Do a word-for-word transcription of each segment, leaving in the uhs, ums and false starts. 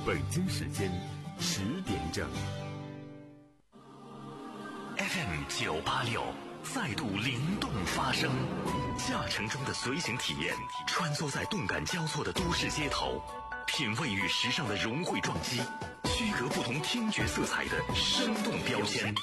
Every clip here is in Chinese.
北京时间十点整。 F M 九八六再度灵动发声，驾乘中的随行体验，穿梭在动感交错的都市街头，品味与时尚的融汇撞击，区隔不同听觉色彩的生动标签。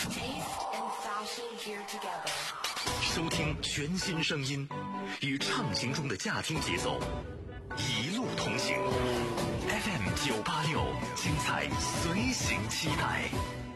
收听全新声音，与畅行中的驾听节奏一路同行。F M 九八六，精彩随行期待。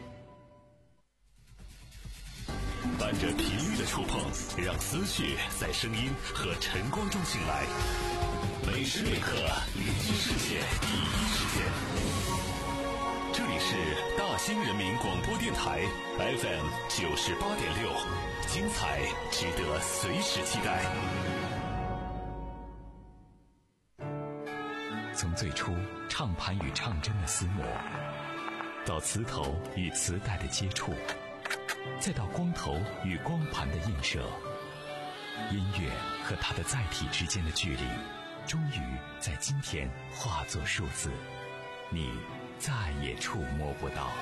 伴着频率的触碰，让思绪在声音和晨光中醒来。每时每刻，聆听世界第一时间。这里是大兴人民广播电台 F M 九十八点六，精彩值得随时期待。从最初唱盘与唱针的厮磨，到磁头与磁带的接触，再到光头与光盘的映射，音乐和它的载体之间的距离，终于在今天化作数字，你再也触摸不到。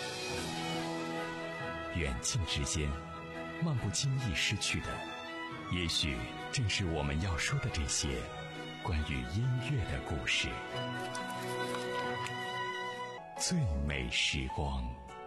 远近之间，漫不经意失去的，也许正是我们要说的这些关于音乐的故事。最美时光。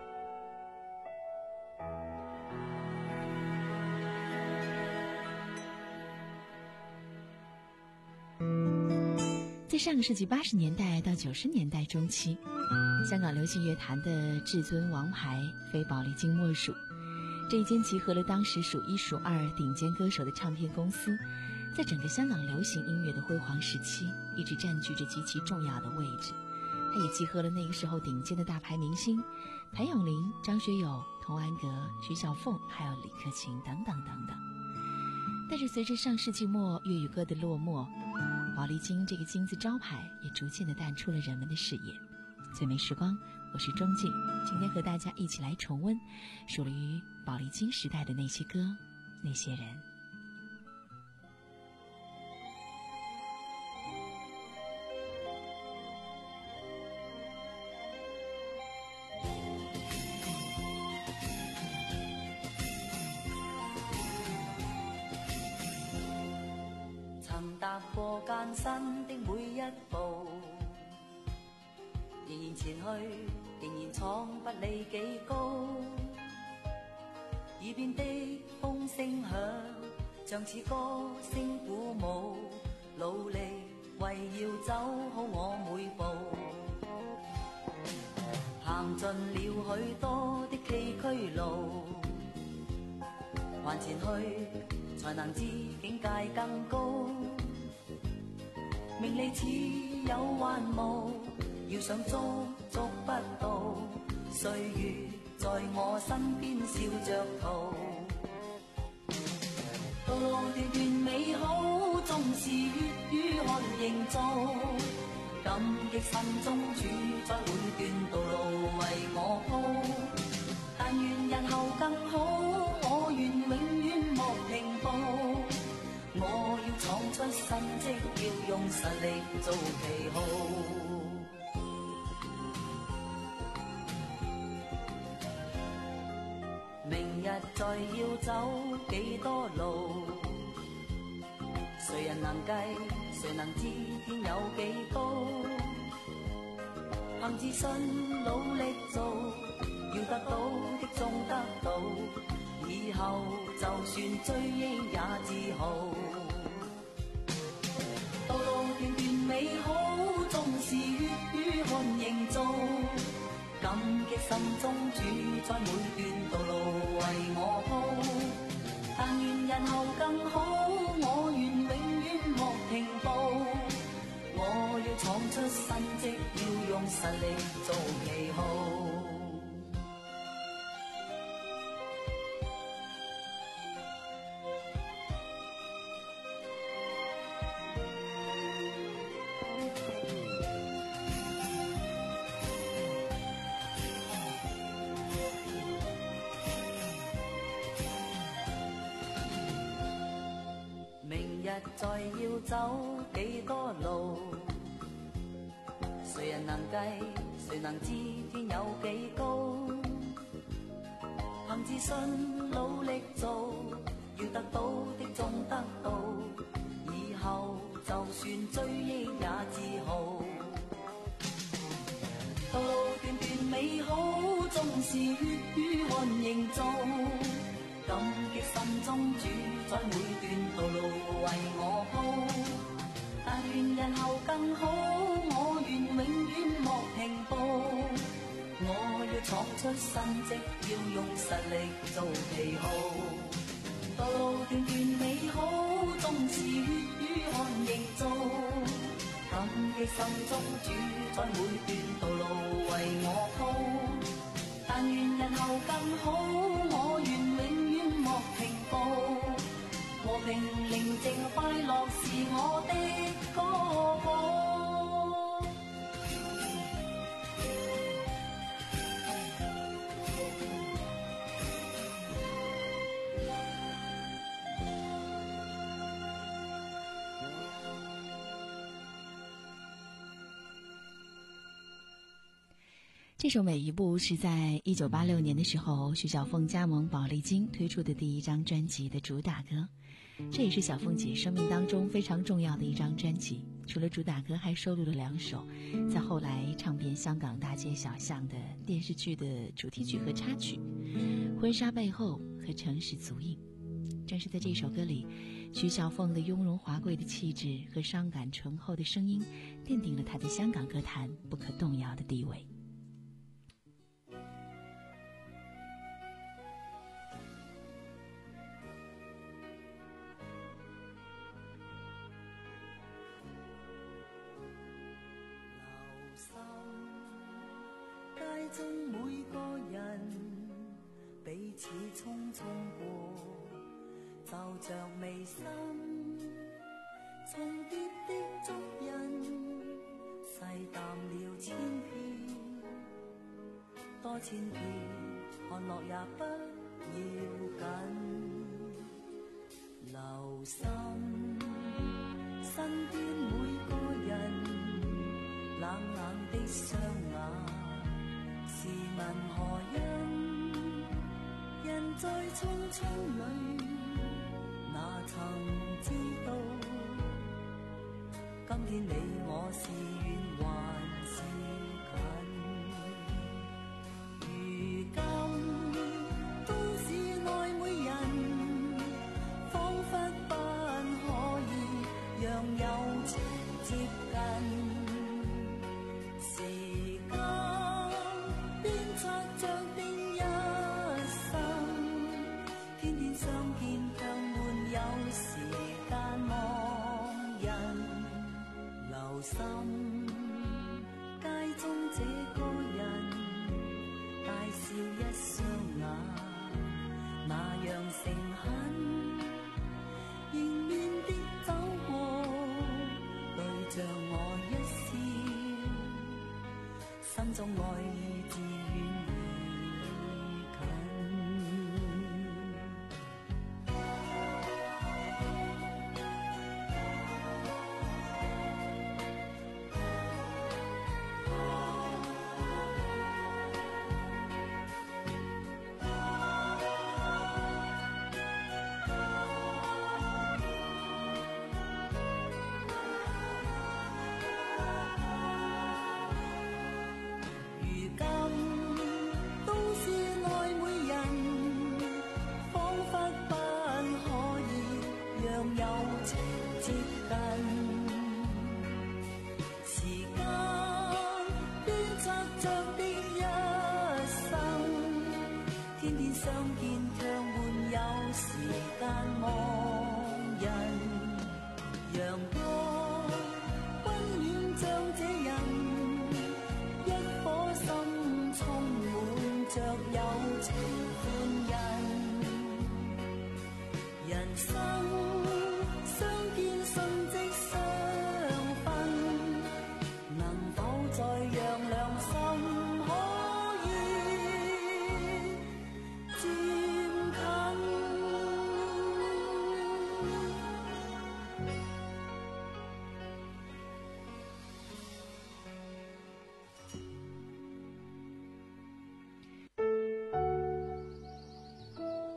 在上个世纪八十年代到九十年代中期，香港流行乐坛的至尊王牌非宝丽金莫属。这一间集合了当时数一数二顶尖歌手的唱片公司，在整个香港流行音乐的辉煌时期，一直占据着极其重要的位置。它也集合了那个时候顶尖的大牌明星谭咏麟、张学友、童安格、徐小凤，还有李克勤等等等等。但是随着上世纪末粤语歌的落寞，宝丽金这个金字招牌也逐渐地淡出了人们的视野。最美时光，我是钟静，今天和大家一起来重温属于宝丽金时代的那些歌，那些人。 踏過艱辛的每一步，仍然前去，仍然闖不理幾高。耳邊的風聲響，像似歌聲鼓舞，努力為要走好我每步。行盡了許多的崎嶇路，還前去，才能知境界更高。名利似有還無，要想捉捉不到，歲月在我身邊笑着逃。道路段段美好，縱是粵語看營造，感激心中主宰每段道路為我鋪。但願日後更好，我願永遠莫停步。我要闖出新績，要用實力做旗號。明日再要走幾多路，誰人能計，誰能知天有幾高？憑自信努力做，要得到的終得到，以後就算追憶也自豪。道路段段美好，縱是粵語看營造，感激心中主宰每段道路為我鋪。但願日後更好，我願永遠莫停步。我要闖出新績，要用實力做旗號。明日再要走幾多路，誰人能計，誰能知天有幾高？憑自信努力做，要得到的終得到，以後就算追憶也自豪。道路段段美好，縱是血與汗營造，感激心中主宰每段道路為我鋪。但願日後更好，我願永遠莫停步。我要闖出新績，要用實力做旗號。道路段段美好，縱是血與汗營造，感激心中主宰每段道路為我鋪。但願日後更好，我願永遠莫停步。和平寧靜快樂是我的歌譜。 这首《每一步》是在一九八六年的时候，徐小凤加盟宝丽金推出的第一张专辑的主打歌，这也是小凤姐生命当中非常重要的一张专辑。除了主打歌，还收录了两首在后来唱遍香港大街小巷的电视剧的主题曲和插曲，《婚纱背后》和《城市足印》。正是在这首歌里，徐小凤的雍容华贵的气质和伤感醇厚的声音，奠定了她在香港歌坛不可动摇的地位。 街中每個人彼此匆匆過，就像眉心重疊的足印，細淡了千遍，多千遍看落也不要緊。留心身邊每個人冷冷的雙眼，試問何因？人在匆匆裏，哪曾知道？今天你我是遠還是近？如今都市內每人，彷彿不可以讓友情接近。心街中這個人大笑一雙眼，那樣誠懇，迎面的走過，對着我一笑，心中愛意自遠而近。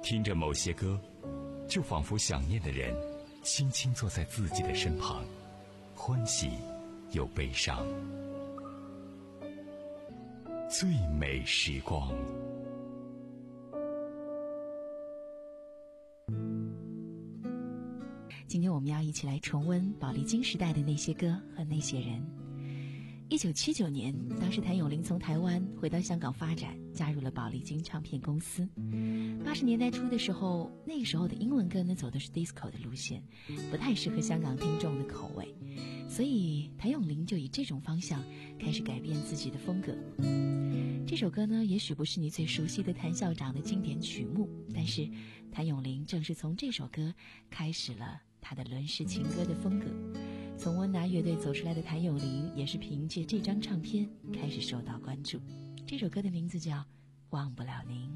听着某些歌，就仿佛想念的人轻轻坐在自己的身旁，欢喜又悲伤。最美时光。 今天我们要一起来重温宝丽金时代的那些歌和那些人。一九七九年，当时谭咏麟从台湾回到香港发展，加入了宝丽金唱片公司。八十年代初的时候，那个时候的英文歌呢走的是 disco 的路线，不太适合香港听众的口味，所以谭咏麟就以这种方向开始改变自己的风格。这首歌呢，也许不是你最熟悉的谭校长的经典曲目，但是谭咏麟正是从这首歌开始了他的轮式情歌的风格。从温拿乐队走出来的谭咏麟，也是凭借这张唱片开始受到关注。这首歌的名字叫《忘不了您》。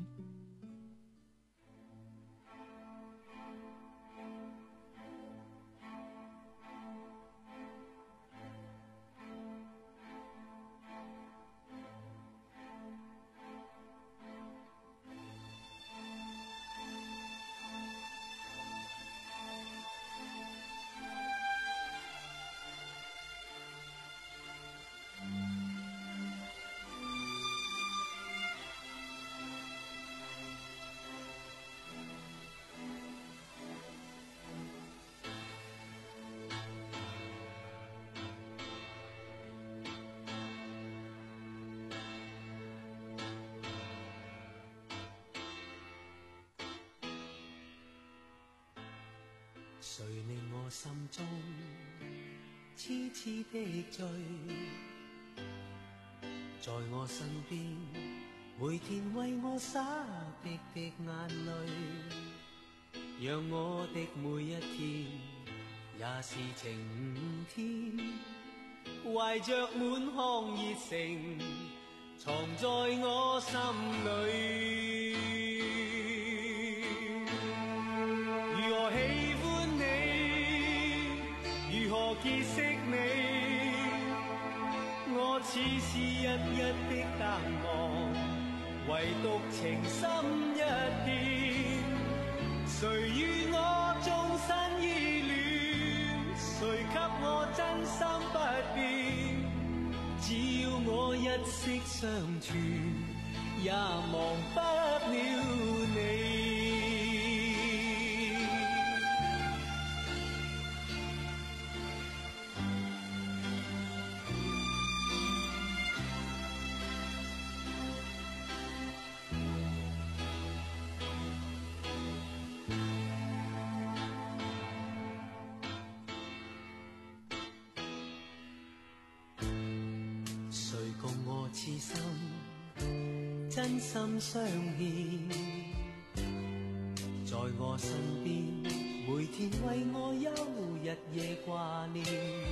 谁令我心中痴痴的醉，在我身边每天为我洒滴滴眼泪，让我的每一天也是晴天，怀着满腔热诚藏在我心里。如何喜欢你，如何结识你，我似是一一的淡忘，唯独情深一片。谁与我终身依恋，谁给我真心不变，只要我一息相存，也忘不了你。痴心真心相牽，在我身邊每天為我憂日夜掛念，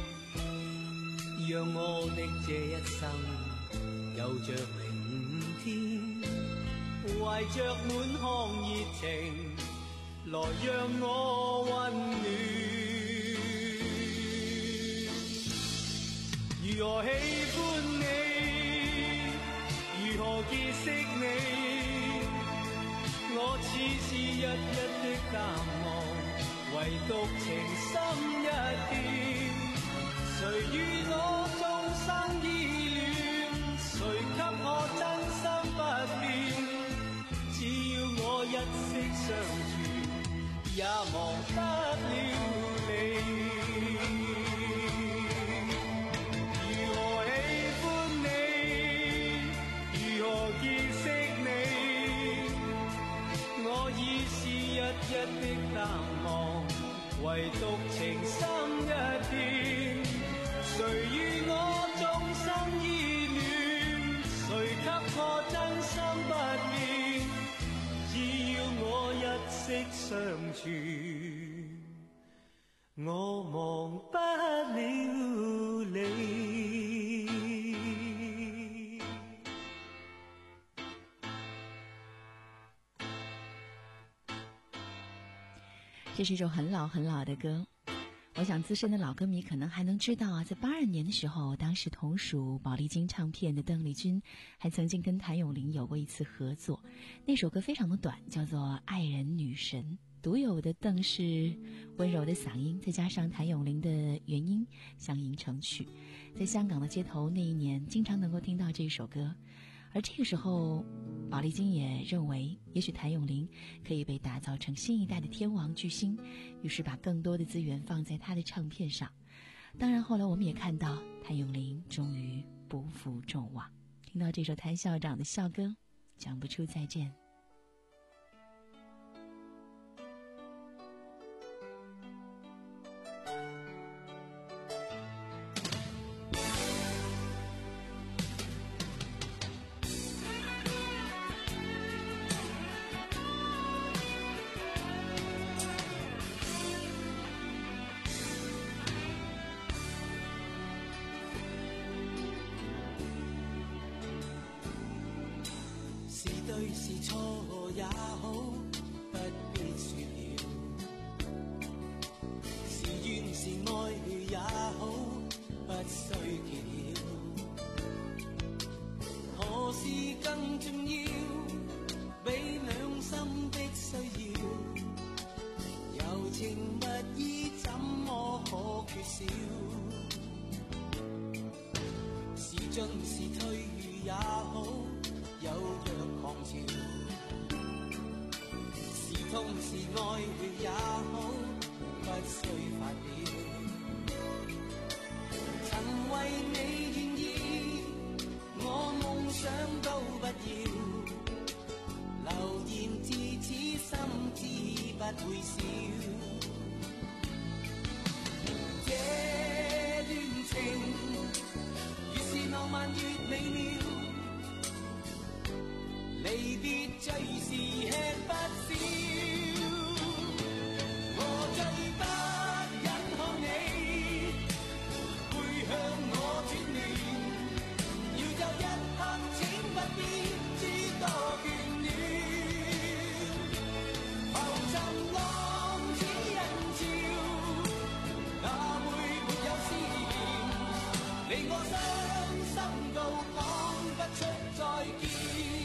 讓我的這一生有着明天，懷着滿腔熱情來讓我溫暖。如何喜歡你，如何結識你，我似是一一的淡忘，唯獨情深一片。誰與我終生依戀，誰給我真心不變，只要我一息相存，也忘不了你。一一的淡忘，唯獨情深一片。誰與我終生依戀，誰給我真心不變，只要我一息相存，我忘不了你。 这是一首很老很老的歌， 我想资深的老歌迷可能还能知道啊，在八二年的时候，当时同属宝丽金唱片的邓丽君还曾经跟谭咏麟有过一次合作，那首歌非常的短，叫做《爱人女神》，独有的邓氏温柔的嗓音，再加上谭咏麟的原音相映成曲，在香港的街头那一年经常能够听到这首歌。而这个时候宝丽金也认为也许谭咏麟可以被打造成新一代的天王巨星，于是把更多的资源放在他的唱片上。当然后来我们也看到谭咏麟终于不负众望，听到这首谭校长的校歌，讲不出再见。 对是錯也好，不必說了；是怨是愛也好，不需揭曉。何事更重要？比兩心的需要，柔情蜜意怎麼可缺少？是進是退也好，有若狂潮，是痛是愛也好，不需發表。曾為你願意，我夢想都不要，流言自此心知不會少。這段情越是浪漫越美妙，離別最是吃不消，我最不忍看你背向我轉亂，要走一刻請不必諸多眷戀，浮沉浪似人潮，哪會沒有思念，令我傷心到講不出再見。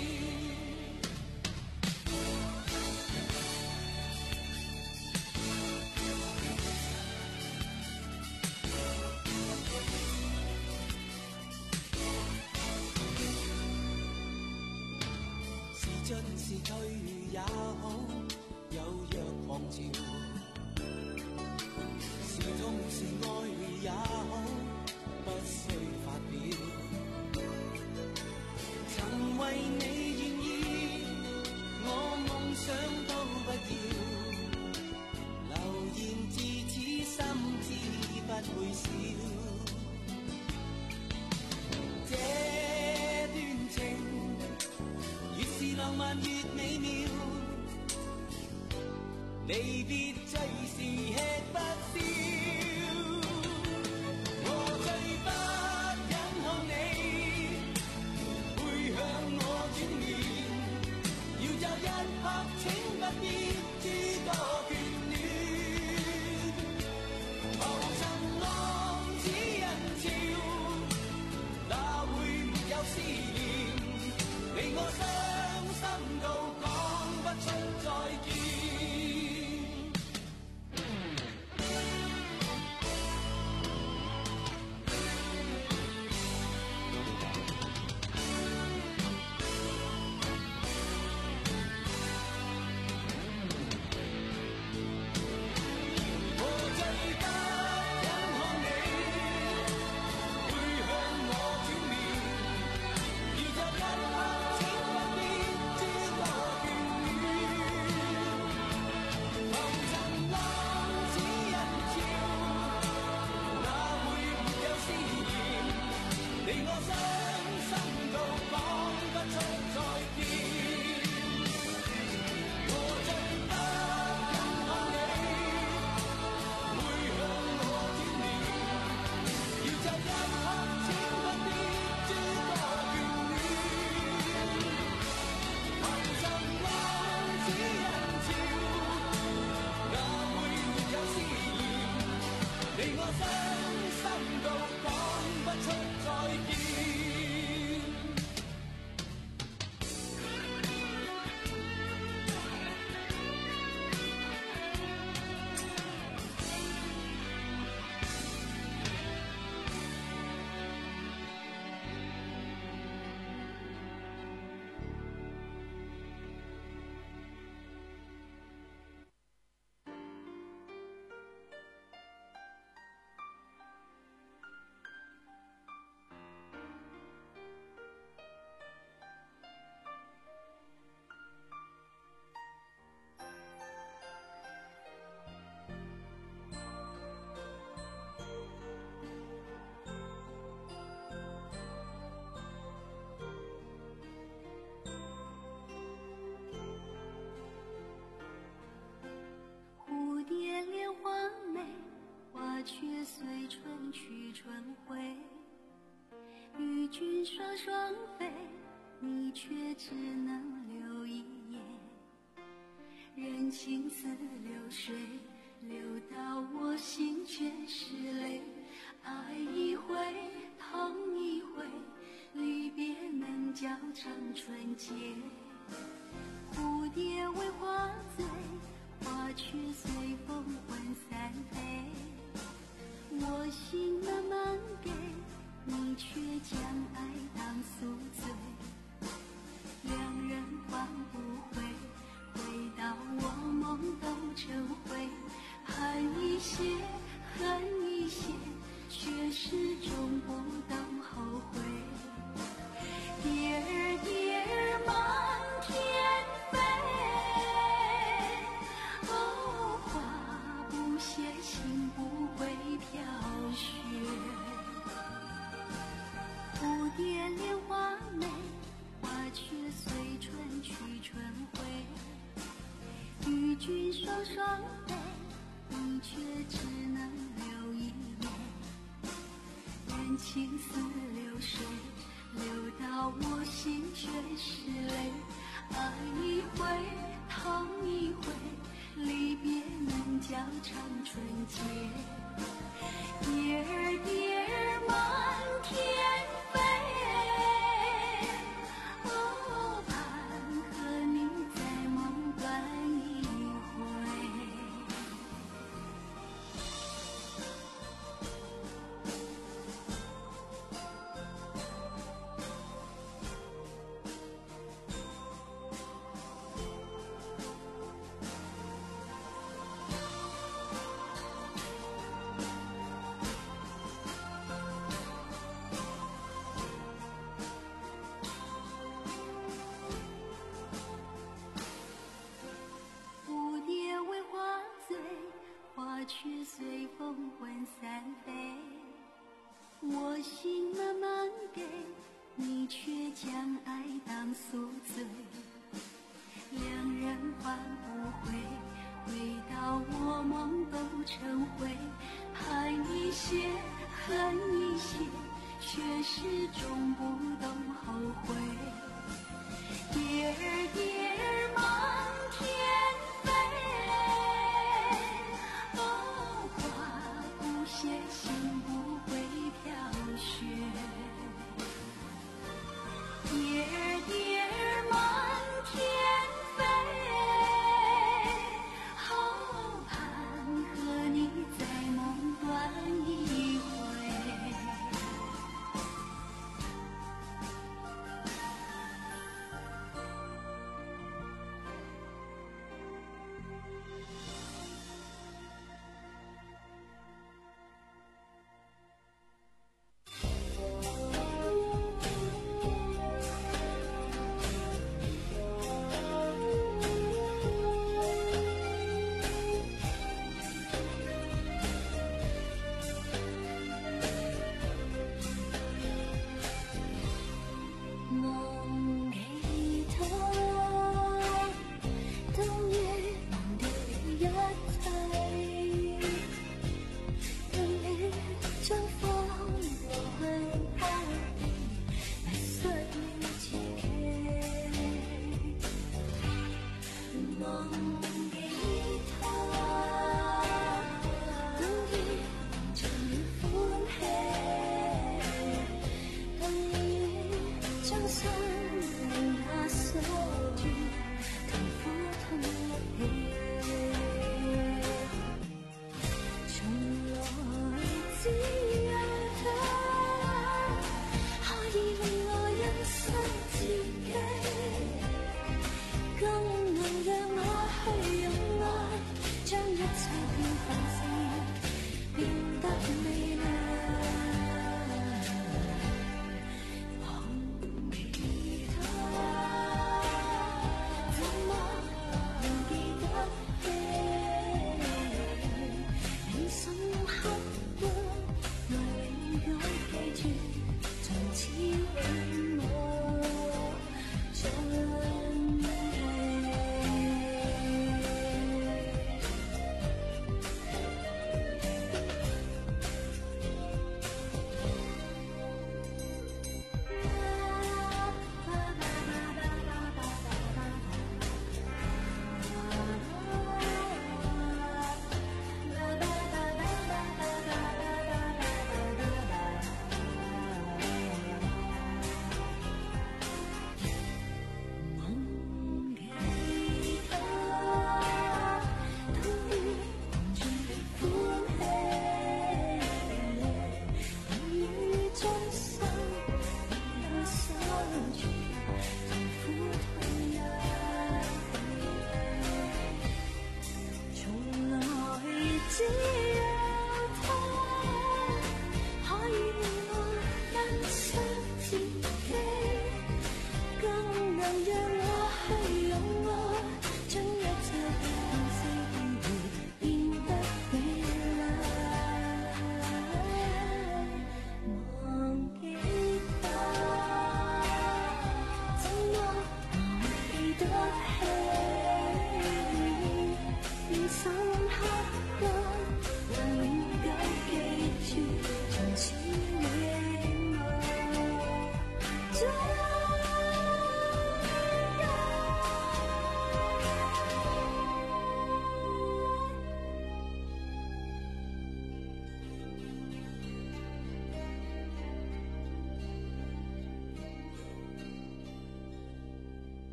進是退也好，有若狂潮，是痛是愛也好，不需發表。曾為你願意，我夢想都不要，流言自此心知不會少。這段情越是浪漫越美妙，離別最是吃不消。我最不忍看你背向我轉亂，要走一刻請不必諸多眷戀，浮沉浪似人潮，哪會沒有思念，令我傷心到講不出再見。 君双双飞，你却只能留一夜。任情似流水，流到我心却是泪。爱一回，痛一回，离别能较长纯洁。蝴蝶为花醉，花却随风魂散飞。我心慢慢给，你却将爱当宿醉。两人换不回，回到我梦都成灰。恨一些，恨一些，却始终不懂后悔。蝶儿蝶儿满天飞，哦，花不谢，心不会飘雪。蝴蝶莲花美，花却随春去春回。与君双双飞，你却只能留一眼。任情似流水，流到我心却是泪。爱一回，痛一回，离别能较长纯洁。蝶儿蝶儿满天飞，哦，盼和你在梦断一回。却随风魂散飞。我心慢慢给，你却将爱当宿醉。两人换不回，回到我梦都成灰。盼一些，恨一些，却始终不懂后悔。蝶儿蝶儿满天飞，哦，花不谢，心不会飘雪。蝶儿蝶儿满天飞，好盼和你在梦断一回。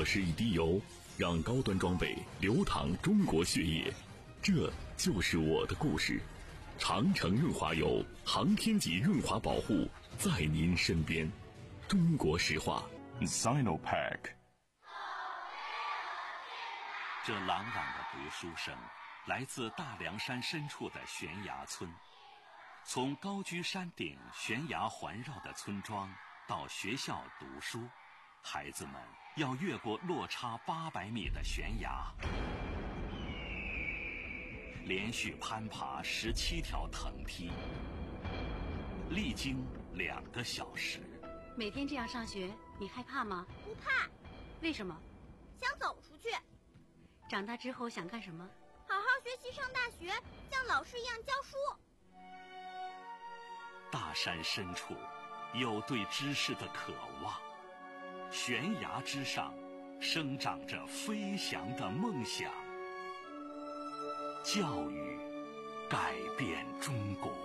我市一滴油，让高端装备流淌中国血液。这就是我的故事。长城润滑油，航天级润滑保护，在您身边。中国石化 Sinopec。 这朗朗的读书声来自大凉山深处的悬崖村。从高居山顶悬崖环绕的村庄到学校读书，孩子们要越过落差八百米的悬崖，连续攀爬十七条藤梯，历经两个小时。 每天这样上学，你害怕吗？ 不怕。 为什么？ 想走出去。 长大之后想干什么？ 好好学习，上大学，像老师一样教书。 大山深处有对知识的渴望，悬崖之上生长着飞翔的梦想。教育改变中国。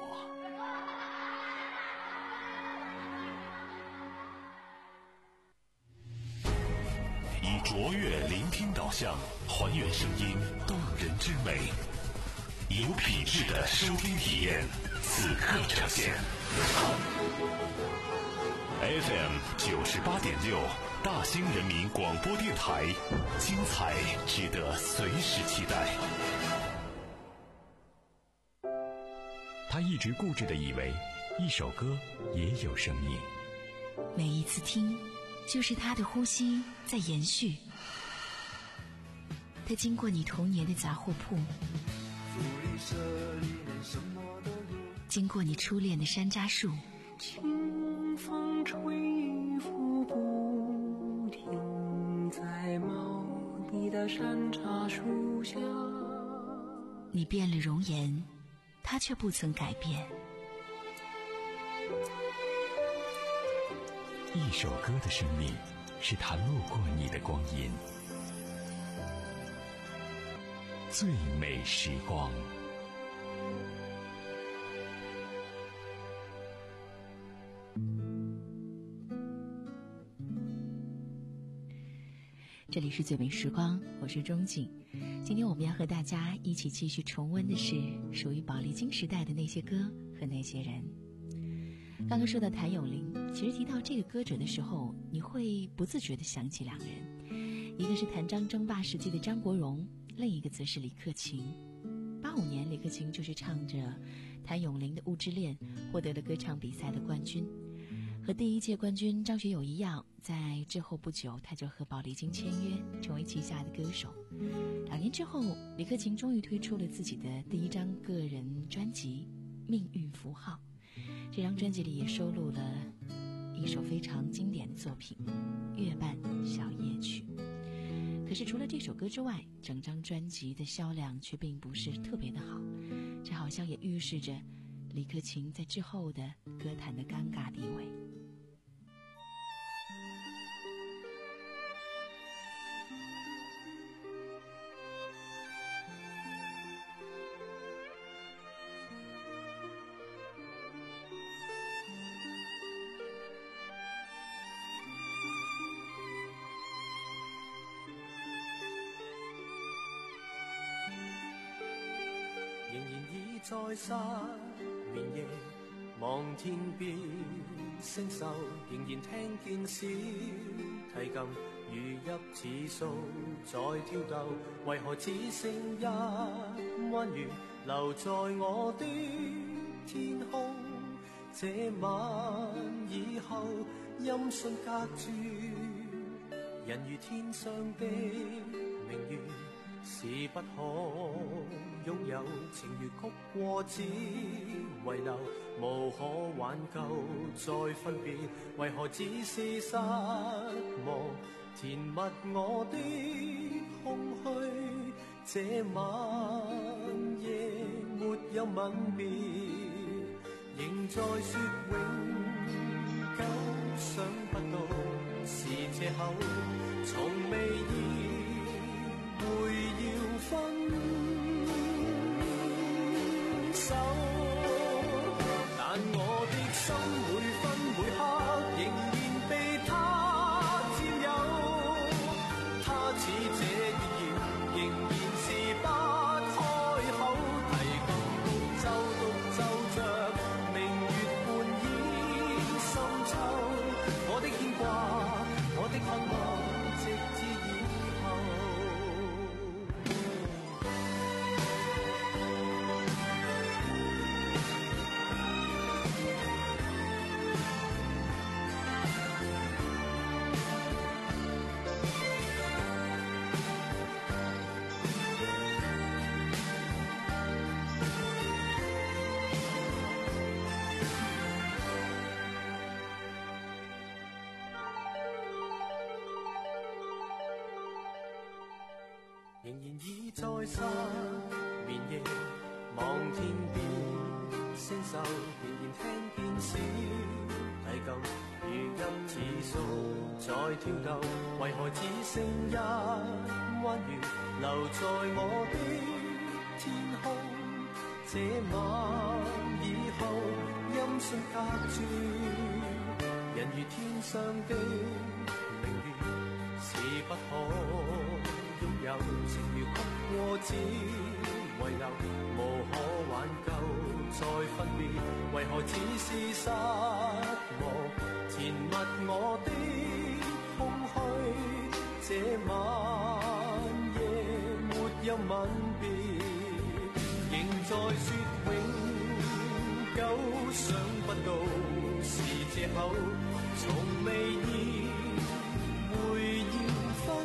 以卓越聆听导向，还原声音动人之美，有品质的收听体验，此刻呈现。F M 九十八点六，大兴人民广播电台，精彩值得随时期待。 他一直固执地以为，一首歌也有生命。 每一次听，就是他的呼吸在延续。他经过你童年的杂货铺，经过你初恋的山楂树， 清风吹拂不停，在茂密的山楂树下。 你变了容颜，他却不曾改变。 一首歌的生命，是他路过你的光阴。最美时光。 这里是最美时光，我是钟景。今天我们要和大家一起继续重温的是属于宝丽金时代的那些歌和那些人。刚刚说到谭咏麟，其实提到这个歌者的时候，你会不自觉地想起两个人，一个是谭张争霸时期的张国荣，另一个则是李克勤。八五年，李克勤就是唱着谭咏麟的《雾之恋》获得了歌唱比赛的冠军。和第一届冠军张学友一样，在之后不久，他就和宝丽金签约，成为旗下的歌手。两年之后，李克勤终于推出了自己的第一张个人专辑《命运符号》。这张专辑里也收录了一首非常经典的作品《月半小夜曲》。可是除了这首歌之外，整张专辑的销量却并不是特别的好，这好像也预示着李克勤在之后的歌坛的尴尬地位。 仍然倚在失眠夜，望天邊星宿，仍然聽見小提琴如泣似訴在跳動，為何只剩一彎月留在我的天空？這晚以後音訊隔絕，人如天上的明月，是不可擁有，情如曲過只遺留，無可挽救再分別，為何只是失望填密我的空虛？這晚夜沒有吻別，仍在說永久，想不到是借口，從未意會要分手，但我的心每分每刻仍然被他佔有， 然已在失眠夜，望天邊星宿，仍然聽見小提琴，如泣似訴在跳動，為何只剩一彎月留在我的天空？這晚以後，音訊隔絕，人如天上的明月，是不可擁有，情如曲過只遺留，無可挽救再分別，為何只是失望填密我的空虛？這晚夜沒有吻別，仍在說永久，想不到是藉口，從未意會要分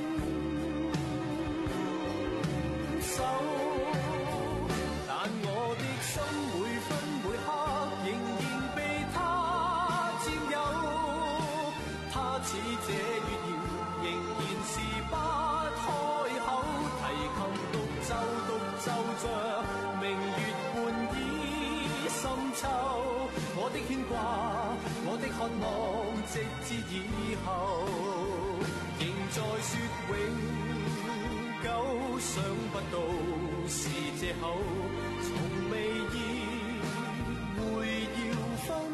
手，但我的心每分每刻仍然被他佔有，他似這月遙仍然是不開口，提琴獨奏獨奏着明月半倚深秋，我的牽掛我的渴望直至以後，仍在說永久，想不到是藉口，從未意會要分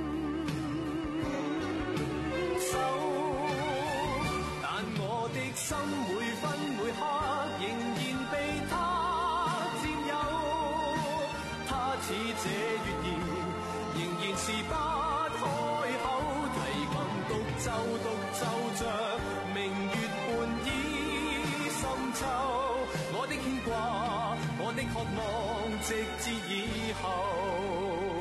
手，但我的心每分每刻仍然被他佔有，他似這月遙仍然是不開口，提琴獨奏獨奏着明月半倚深秋，我的牽掛我的渴望直至以後。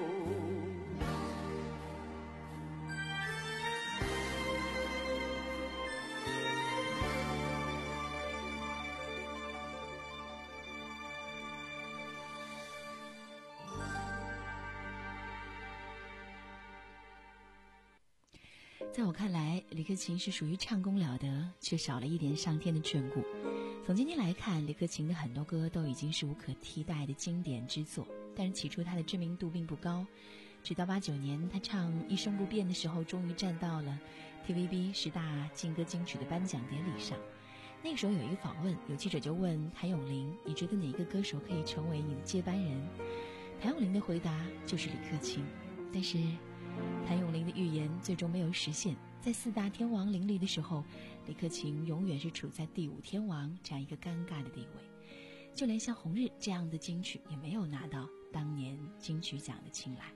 在我看来，李克勤是属于唱功了得，却少了一点上天的眷顾。从今天来看，李克勤的很多歌都已经是无可替代的经典之作，但是起初他的知名度并不高，直到八九年他唱《一生不变》的时候，终于站到了 T V B 十大劲歌金曲的颁奖典礼上。那个时候有一个访问，有记者就问谭咏麟，你觉得哪一个歌手可以成为你的接班人？谭咏麟的回答就是李克勤。但是谭咏麟的预言最终没有实现，在四大天王林立的时候，李克勤永远是处在第五天王这样一个尴尬的地位，就连像《红日》这样的金曲也没有拿到当年金曲奖的青睐。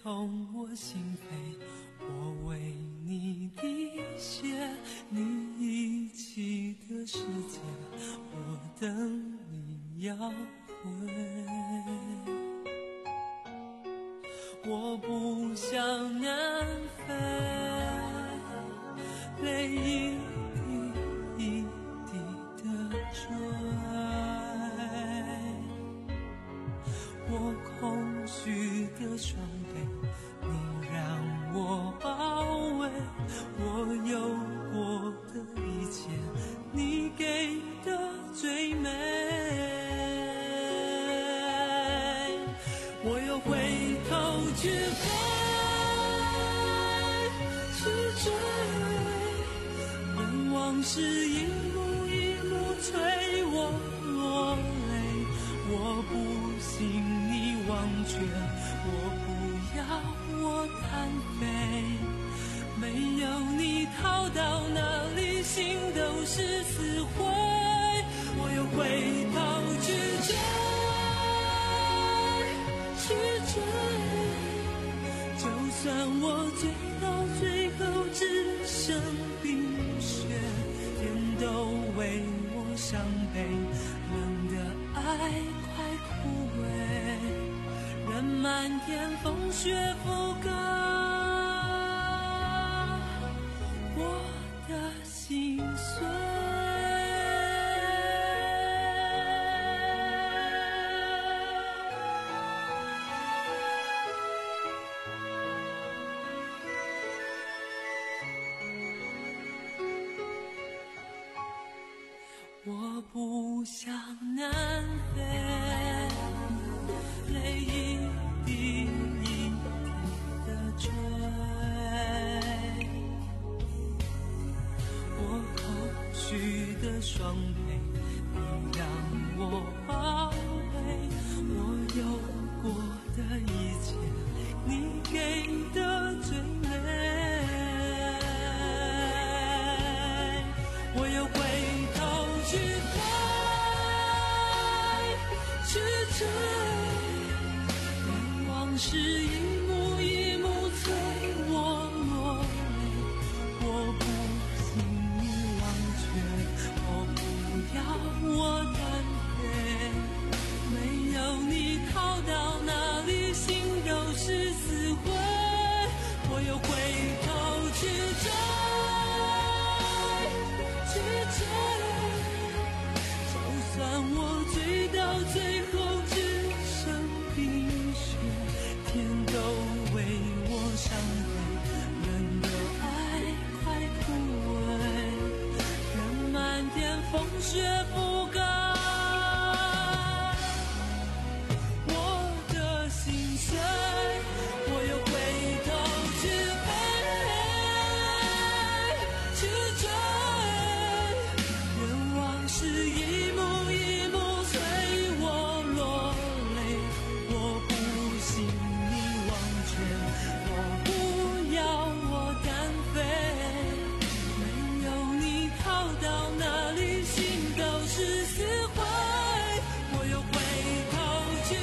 痛我心扉，我为你滴血，你遗弃的世界，我等你要回。我不想南飞，泪一滴一滴的坠，我空虚的双臂，你让我包围，我有过的一切，你给的最美。我又回头去飞，去追，任往事一幕一幕催我落泪。我不信你忘却，我不要我单飞，没有你逃到哪里心都是死灰。我又回头去追，去追，就算我追到最后只剩冰雪，天都为我伤悲，冷的爱快枯萎，任漫天风雪覆盖我的心碎。我不想南飞，泪一滴一滴的坠，我空虚的双臂，你让我包围，我有过的一切，你给的最美。我又回头去飞，去追，任往事一幕一幕催我落泪。我不信你忘却，我不要我单飞，没有你逃到哪里心都是死灰。我又回头去追，去追，就算我追到最后只剩冰雪，天都为我伤悲，人的爱快枯萎，任漫天风雪覆盖我的心碎。我又回头去飞，去追，任往事一幕一幕催我落泪。我不信你忘却，我不要我单飞，没有你逃到哪里心都是死灰。我又回头去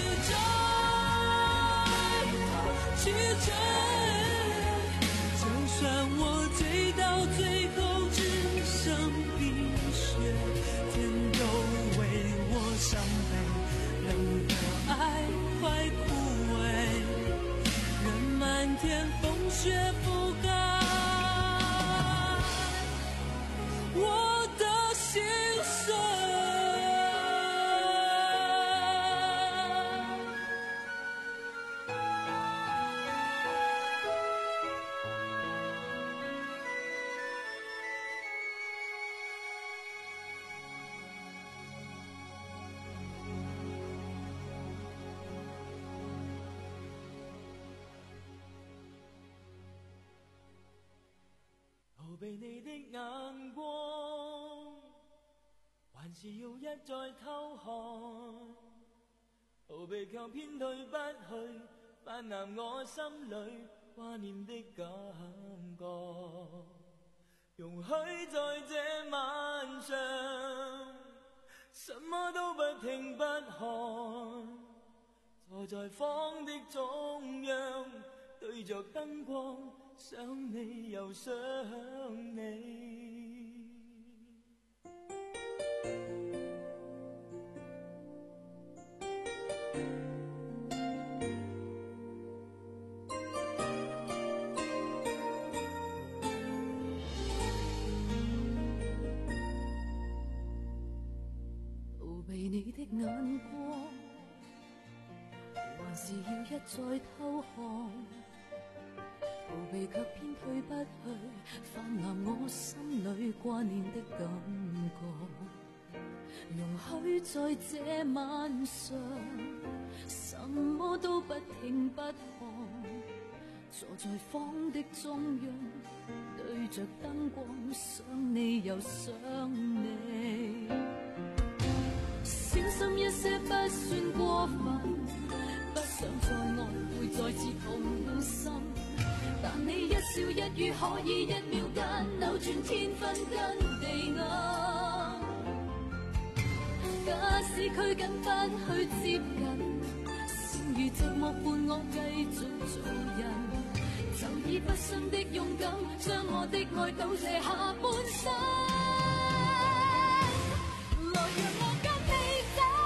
追，去追，就算我追到最后只剩冰雪，天都为我伤悲，冷的爱快枯萎，任漫天风雪覆盖我的心碎。逃避你的眼光，還是要一再偷看，逃避卻偏退不去，泛濫我心裏掛念的感覺。容許在這晚上，什麼都不聽不看，坐在房的中央， 對着燈光，想你又想你。 逃避你的眼光，還是要一再偷看，逃避卻偏退不去，泛濫我心裏掛念的感覺。容許在這晚上，什麼都不聽不看，坐在房的中央，對着燈光，想你又想你。小心一些不算過分，不想再愛會再次痛心，但你一笑一語可以一秒間扭轉天昏跟地暗。假使拘謹不去接近，先如寂寞伴我繼續做人，就以不信的勇敢，將我的愛倒瀉下半生。來讓我跟你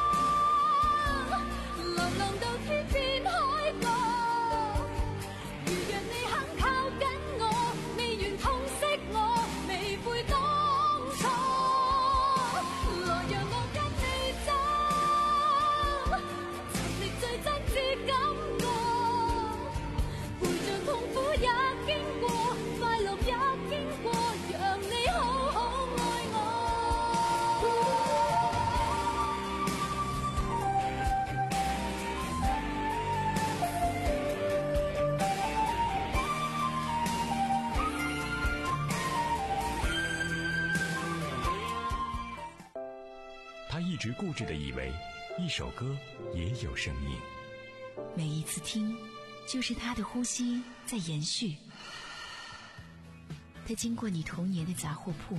走，流浪到天邊海角，如若你肯靠緊我，未願痛惜我，未悔當初。來讓我跟你走，尋覓最真摯感覺，陪着痛苦也經過，快樂也經過，讓你好好愛我。 他一直固执地以为一首歌也有生命， 每一次听就是他的呼吸在延续。他经过你童年的杂货铺，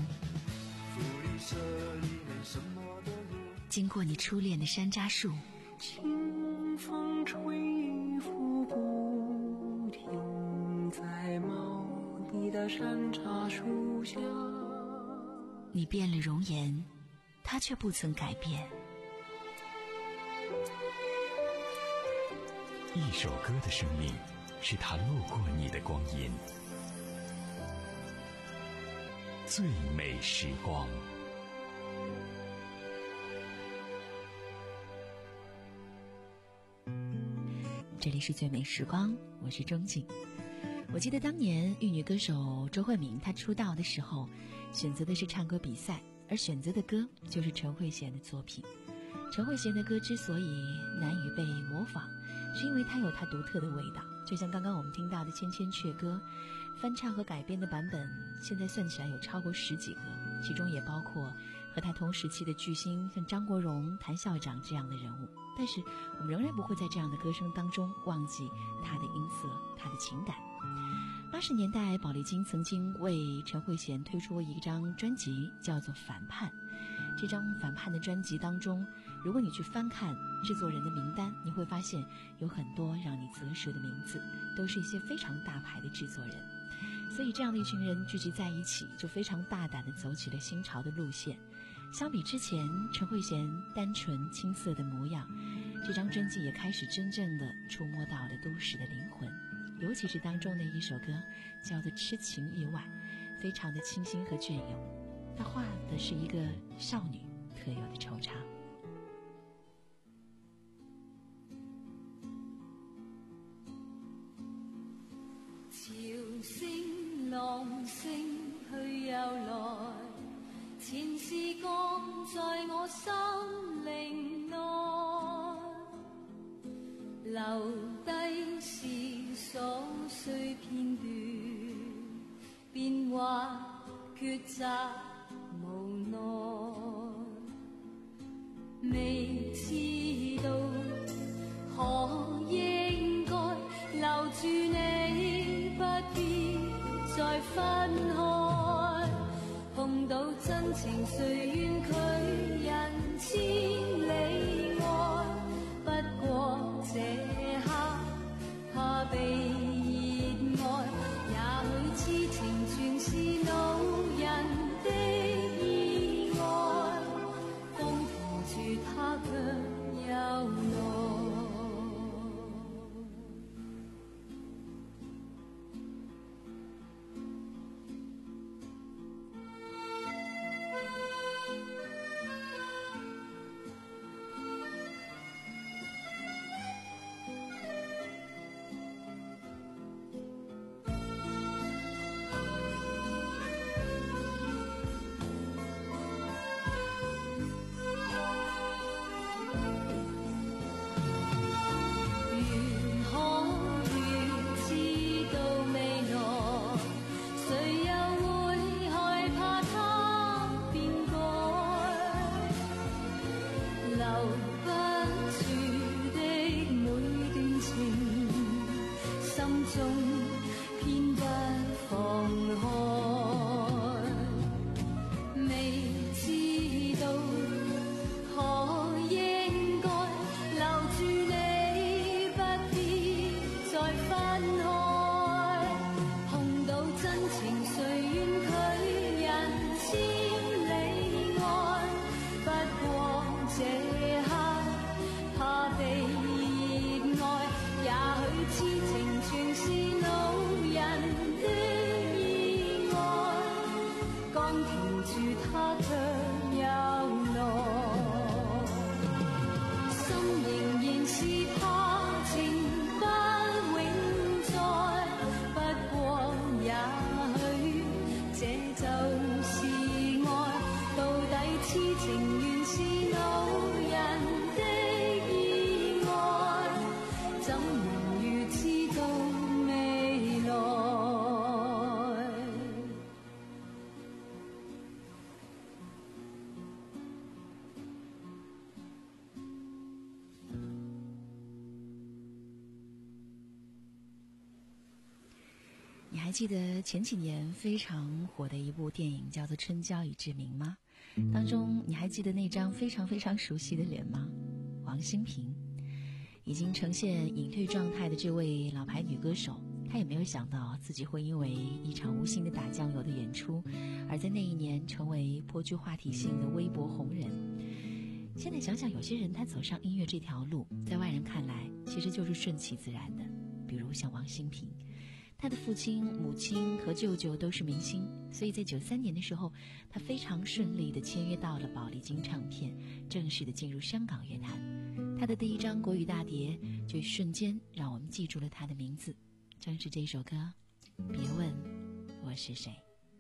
经过你初恋的山楂树， 清风吹拂不停，在茂密的山楂树下。 你变了容颜，他却不曾改变。 一首歌的生命是他路过你的光阴，最美时光。 这里是最美时光，我是钟静。我记得当年玉女歌手周慧敏她出道的时候，选择的是唱歌比赛，而选择的歌就是陈慧娴的作品。陈慧娴的歌之所以难以被模仿，是因为它有它独特的味道。就像刚刚我们听到的《千千阙歌》，翻唱和改编的版本现在算起来有超过十几个，其中也包括和他同时期的巨星像张国荣、谭校长这样的人物。但是我们仍然不会在这样的歌声当中忘记他的音色，他的情感。八十年代，宝丽金曾经为陈慧娴推出过一张专辑，叫做《反叛》。这张《反叛》的专辑当中，如果你去翻看制作人的名单，你会发现有很多让你啧舌的名字，都是一些非常大牌的制作人。所以这样的一群人聚集在一起，就非常大胆地走起了新潮的路线。相比之前陈慧娴单纯青涩的模样，这张专辑也开始真正地触摸到了都市的灵魂。尤其是当中的一首歌叫做《痴情意外》，非常的清新和隽永，它画的是一个少女特有的惆怅。 潮聲浪聲去又來，前事降在我心靈內，留低是瑣碎片段，變幻抉擇無奈，未知道可應該留住你，不必再分開，碰到真情誰願拒人千里愛，不過這刻怕被还记得前几年非常火的一部电影叫做《春娇与志明》吗？当中你还记得那张非常非常熟悉的脸吗？王馨平。已经呈现隐退状态的这位老牌女歌手，她也没有想到自己会因为一场无心的打酱油的演出，而在那一年成为颇具话题性的微博红人。现在想想，有些人他走上音乐这条路，在外人看来其实就是顺其自然的，比如像王馨平，他的父亲、母亲和舅舅都是明星，所以在九三年的时候，他非常顺利地签约到了宝丽金唱片，正式地进入香港乐坛。他的第一张国语大碟就瞬间让我们记住了他的名字，正是这首歌《别问我是谁》。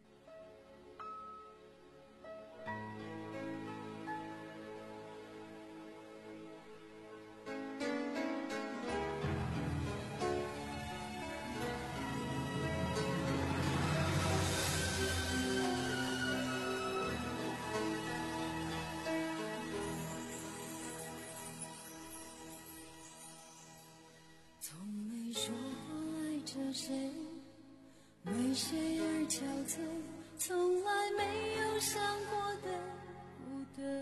谁为谁而憔悴，从来没有想过的不对，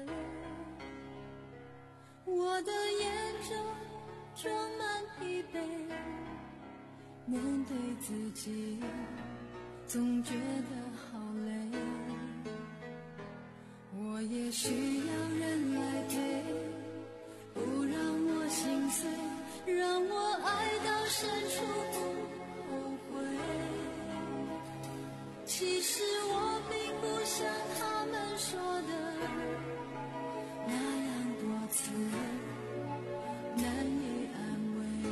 我的眼中装满疲惫，面对自己总觉得好累，我也需要人来陪，不让我心碎，让我爱到深处不后悔。其实我并不像他们说的那样多次难以安慰，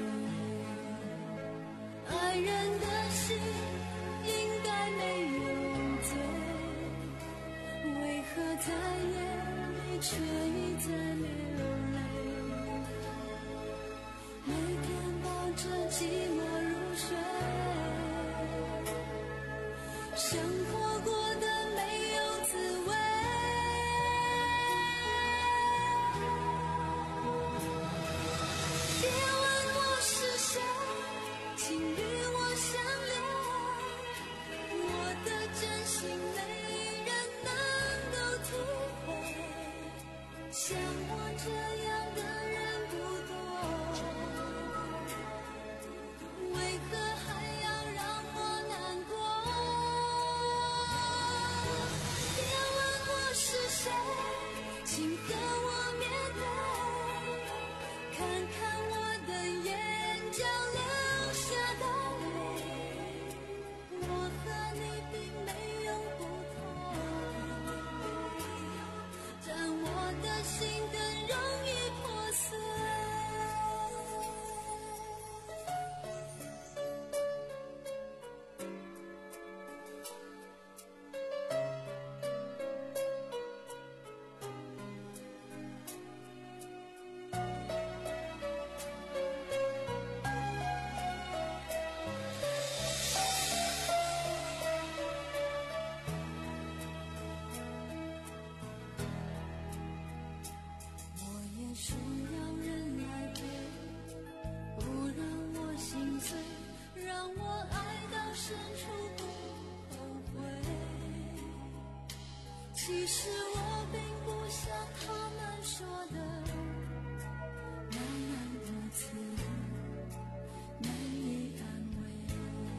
爱人的心应该没有罪，为何在夜里却一再流泪，每天抱着寂寞入睡，生活过得没有滋味。别问我是谁，请与我相连，我的真心没人能够体会，像我这样的人不多，为何还要让我难过？别问我是谁，请和我面对，看看我的眼角流下的泪，我和你并没有不同，但我的心更容易破碎。我也需要人来陪，不让我心碎，让我爱到深处不后悔。其实我并不像他们说的那样多次难以安慰，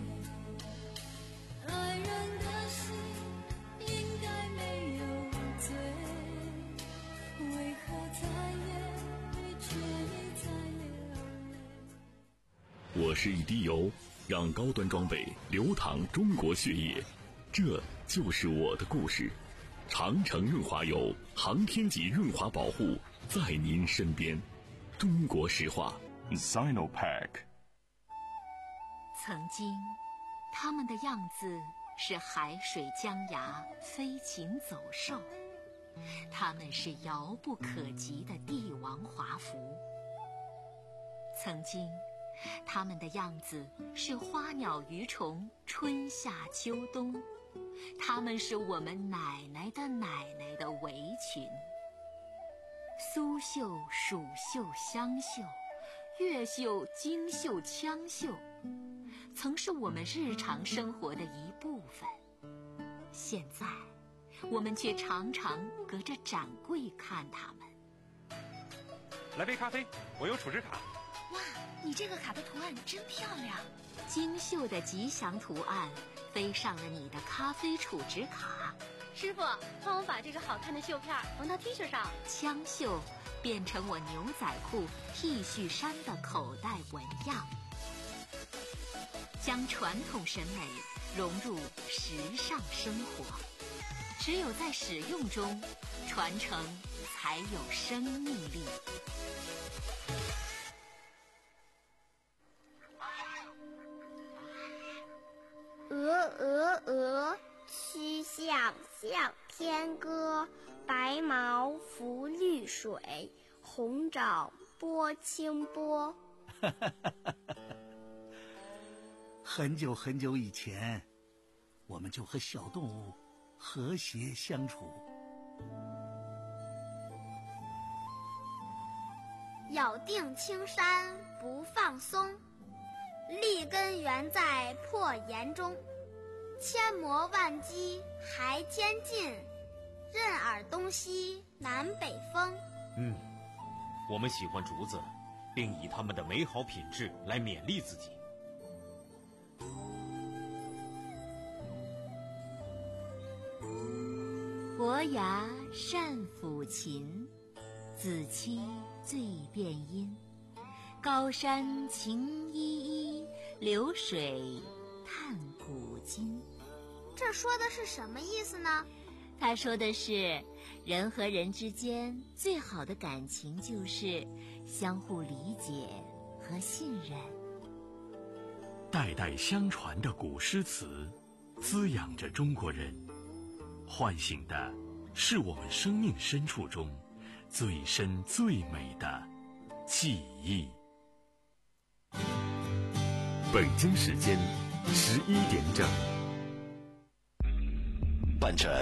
爱人的心应该没有罪，为何在夜里却一再流泪。 我是一滴油，让高端装备流淌中国血液，这就是我的故事。长城润滑油，航天级润滑保护，在您身边。中国石化 Sinopec。 曾经他们的样子是海水江崖，飞禽走兽，他们是遥不可及的帝王华服。曾经他们的样子是花鸟鱼虫，春夏秋冬，他们是我们奶奶的奶奶的围裙。苏绣、蜀绣、湘绣，越绣、京绣、羌绣，从曾是我们日常生活的一部分。现在，我们却常常隔着展柜看它们。 来杯咖啡，我有储值卡。 哇，你这个卡的图案真漂亮！精绣的吉祥图案飞上了你的咖啡储值卡。 师傅，帮我把这个好看的绣片缝到 T 恤上。 枪绣变成我牛仔裤、T 恤衫的口袋纹样，将传统审美融入时尚生活。只有在使用中，传承才有生命力。 鹅鹅鹅，曲项向天歌。白毛浮绿水，红掌拨清波。 很久很久以前，我们就和小动物和谐相处。 咬定青山不放松，立根原在破岩中。千磨万击还坚劲，任尔东西南北风。 嗯，我们喜欢竹子，并以它们的美好品质来勉励自己。 伯牙善抚琴，子期最辨音。高山晴依依，流水探古今。 这说的是什么意思呢？ 他说的是，人和人之间最好的感情就是相互理解和信任。 代代相传的古诗词，滋养着中国人，唤醒的是我们生命深处中最深最美的记忆。 北京时间十一点整， 伴着